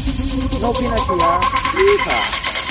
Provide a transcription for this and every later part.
Novinasia, Yeehaw.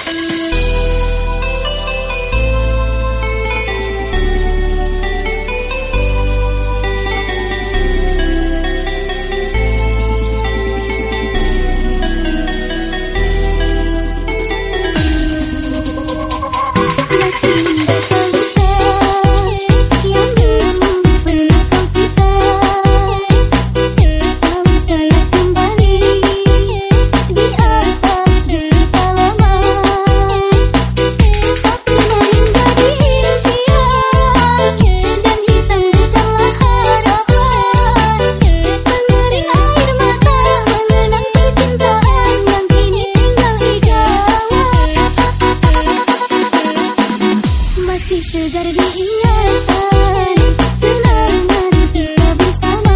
Segar diingatan, kenangan kita bersama.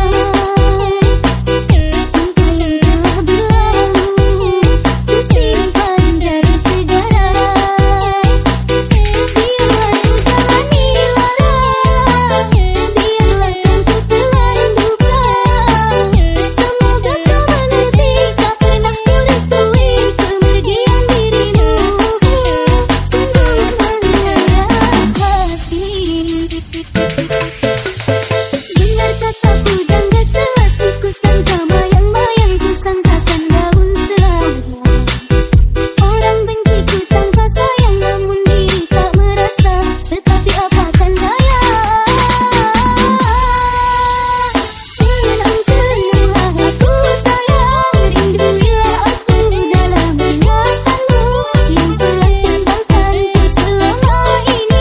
Cinta yang telah berlalu, kusimpan dari sejarah. Biarlah jalani lara, biarlah ku telan duka. Semoga kau mengerti, tak pernah ku restui kemergian dirimu. Dengar kataku jangga selasi ku sangka mayang-mayang ku sangkakan daun selama. Orang benci ku sangka sayang namun diri tak merasa. Tetapi apakan daya. Tenang-tenanglah aku sayang, rindu bila aku dalam ingatanmu yang telah tinggalkan ku selama ini.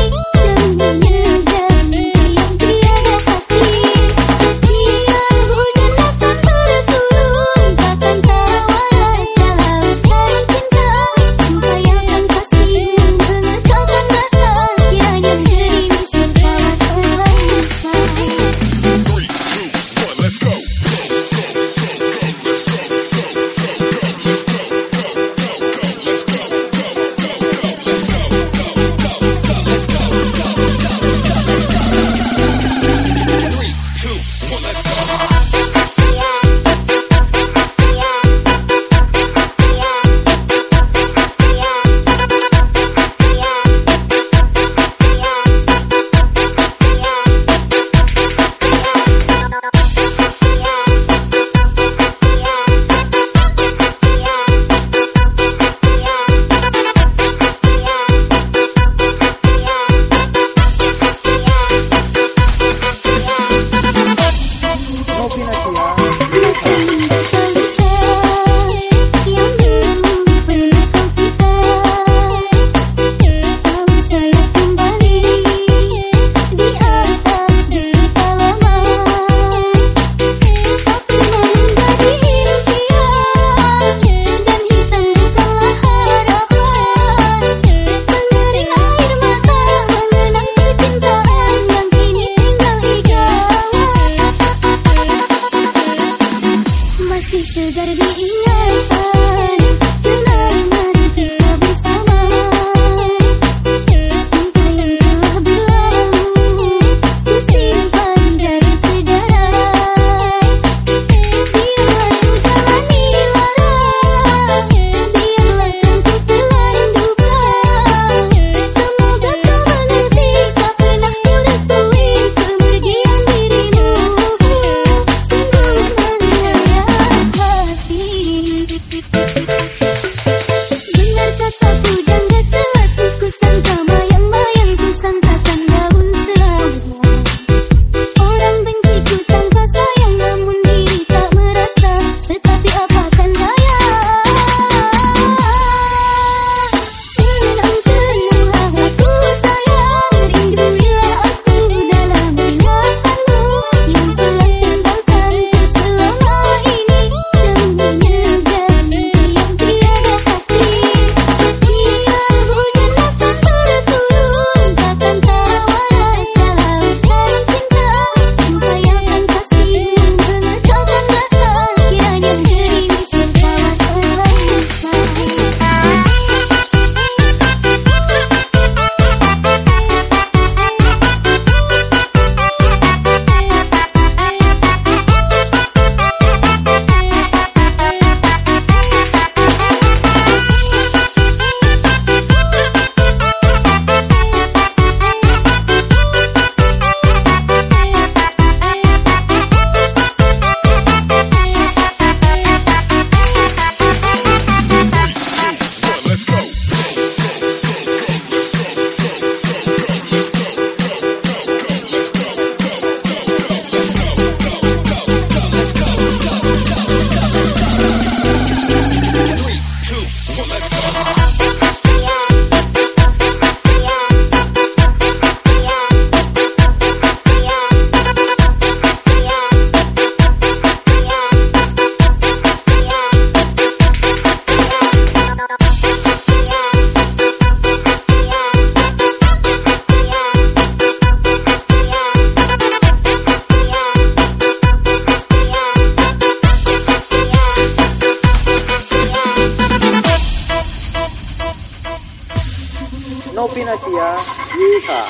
Segar diingatan, kenangan kita bersama. Cinta yang telah berlalu, kusimpan dari sejarah. Biarlah jalani lara, biarlah ku telan duka. Semoga kau mengerti, tak pernah ku restui kemergian dirimu. Dengar kataku jangga selasi ku sangka mayang-mayang ku sangkakan daun selama. Orang benci ku sangka sayang namun diri tak merasa. Tetapi apakan daya. Tenang-tenanglah aku sayang, rindu bila aku dalam ingatanmu yang telah tinggalkan ku selama ini. Jangan Novinasia, Yeehaw.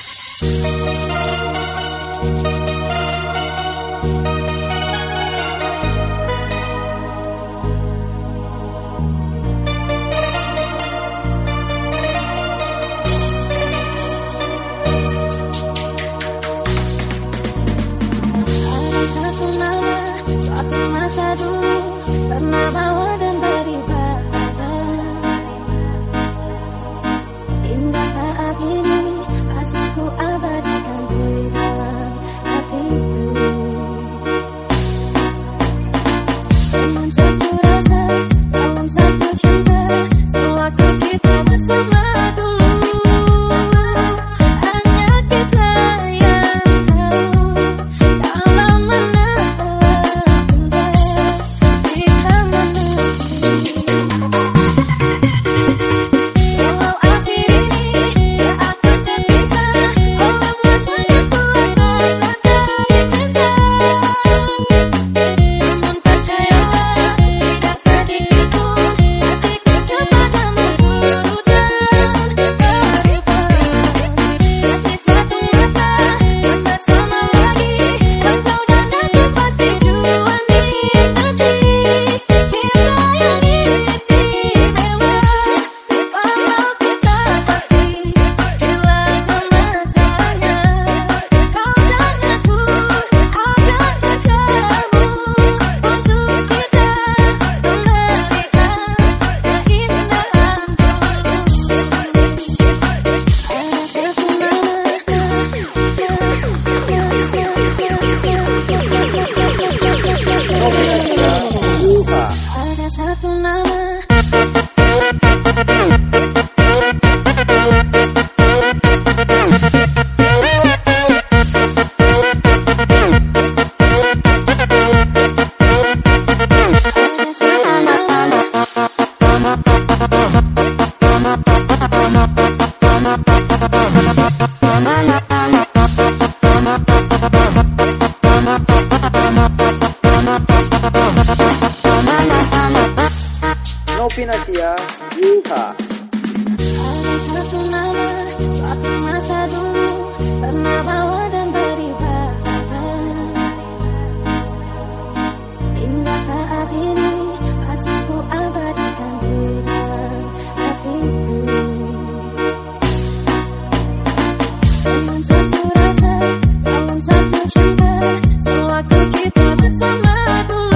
Novinasia, Yeehaw. Ada satu nama, suatu masa dulu pernah bawa dan beri bahagia. Hingga saat ini masih ku abadikan di dalam hatiku. Dengan satu rasa, dalam satu cinta, sewaktu kita bersama dulu.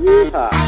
Yeehaw.